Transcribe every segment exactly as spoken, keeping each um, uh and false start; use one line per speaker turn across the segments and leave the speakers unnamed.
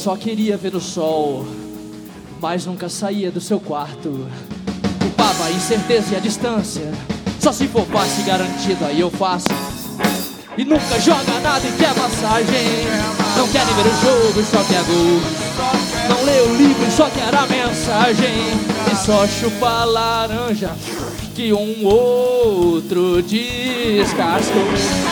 só queria ver o sol, mas nunca saía do seu quarto. Culpava a incerteza e a distância, só se for fácil garantido aí eu faço. E nunca joga nada e quer massagem. Não quer nem ver o jogo, só quer gol. Não lê o livro, só quer a mensagem. E só chupa a laranja que um outro descascou.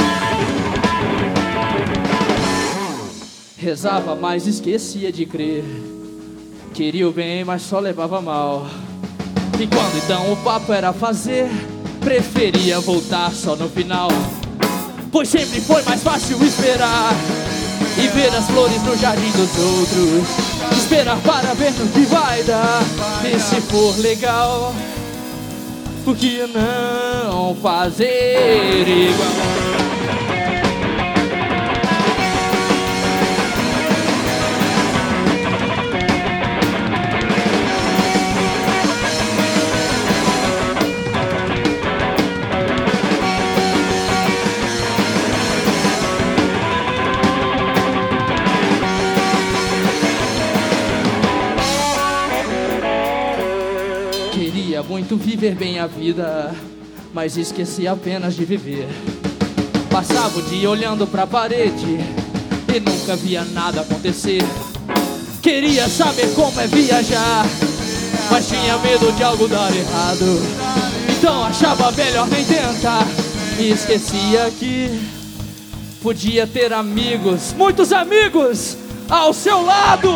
Rezava, mas esquecia de crer. Queria o bem, mas só levava mal. E quando então o papo era fazer, preferia voltar só no final. Pois sempre foi mais fácil esperar e ver as flores no jardim dos outros. Esperar para ver no que vai dar. E se for legal, por que não fazer igual? Muito viver bem a vida, mas esqueci apenas de viver. Passava o dia olhando pra parede e nunca via nada acontecer. Queria saber como é viajar, mas tinha medo de algo dar errado. Então achava melhor nem tentar. E esquecia que podia ter amigos, muitos amigos ao seu lado.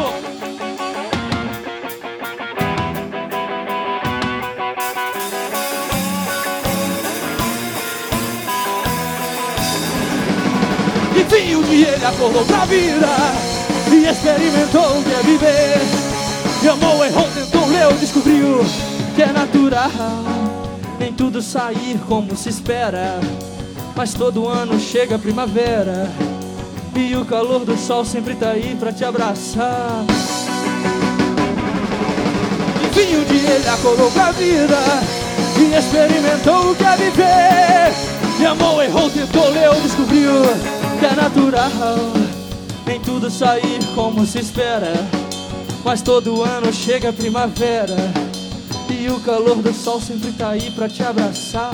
Enfim, um dia ele acordou pra vida e experimentou o que é viver. E amou, errou, tentou, leu, descobriu que é natural nem tudo sair como se espera, mas todo ano chega a primavera e o calor do sol sempre tá aí pra te abraçar. Enfim, um dia ele acordou pra vida e experimentou o que é viver. E amou, errou, tentou, leu, descobriu que é natural nem tudo sair como se espera, mas todo ano chega a primavera e o calor do sol sempre tá aí pra te abraçar.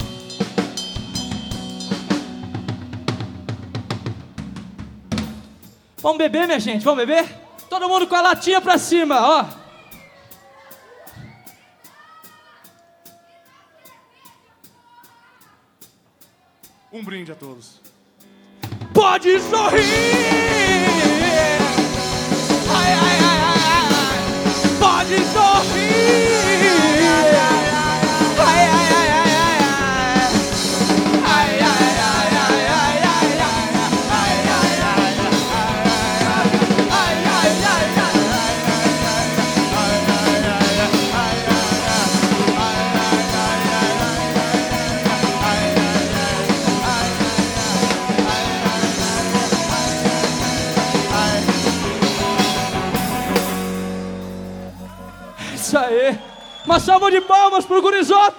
Vamos beber, minha gente, vamos beber? Todo mundo com a latinha pra cima, ó.
Um brinde a todos.
Pode sorrir. Ai, ai, ai, ai, ai. Pode sorrir. Ai, ai, ai, ai, ai, ai. Ai, ai, ai, ai, ai, ai, ai, ai, Isso aí. Uma salva de palmas pro Gurizote.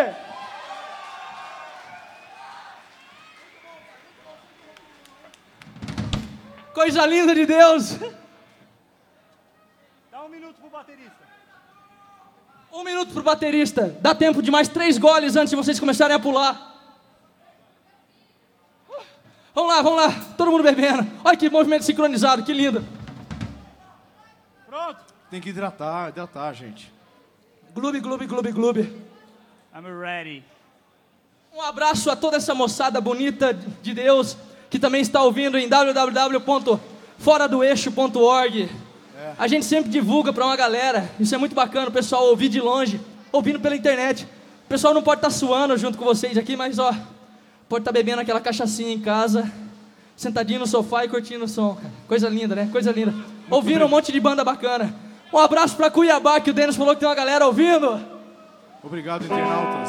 Coisa linda de Deus.
Dá um minuto pro baterista.
Um minuto pro baterista. Dá tempo de mais três goles antes de vocês começarem a pular. Vamos lá, vamos lá. Todo mundo bebendo. Olha que movimento sincronizado, que lindo.
Pronto. Tem que hidratar, hidratar, gente.
Gloob, gloob, gloob, gloob.
I'm ready.
Um abraço a toda essa moçada bonita de Deus que também está ouvindo em w w w ponto fora do eixo ponto org. É. A gente sempre divulga para uma galera. Isso é muito bacana, o pessoal ouvir de longe, ouvindo pela internet. O pessoal não pode estar suando junto com vocês aqui, mas ó, pode estar bebendo aquela cachaçinha em casa, sentadinho no sofá e curtindo o som, cara. Coisa linda, né? Coisa linda. Ouvindo um monte de banda bacana. Um abraço para Cuiabá, que o Denis falou que tem uma galera ouvindo.
Obrigado, internautas.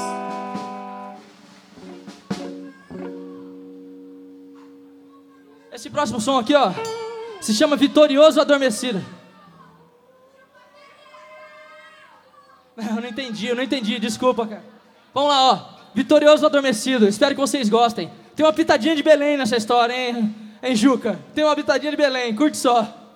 Esse próximo som aqui, ó, se chama Vitorioso Adormecido. Eu não entendi, eu não entendi, desculpa, cara. Vamos lá, ó, Vitorioso Adormecido, espero que vocês gostem. Tem uma pitadinha de Belém nessa história, hein, hein, Juca? Tem uma pitadinha de Belém, curte só.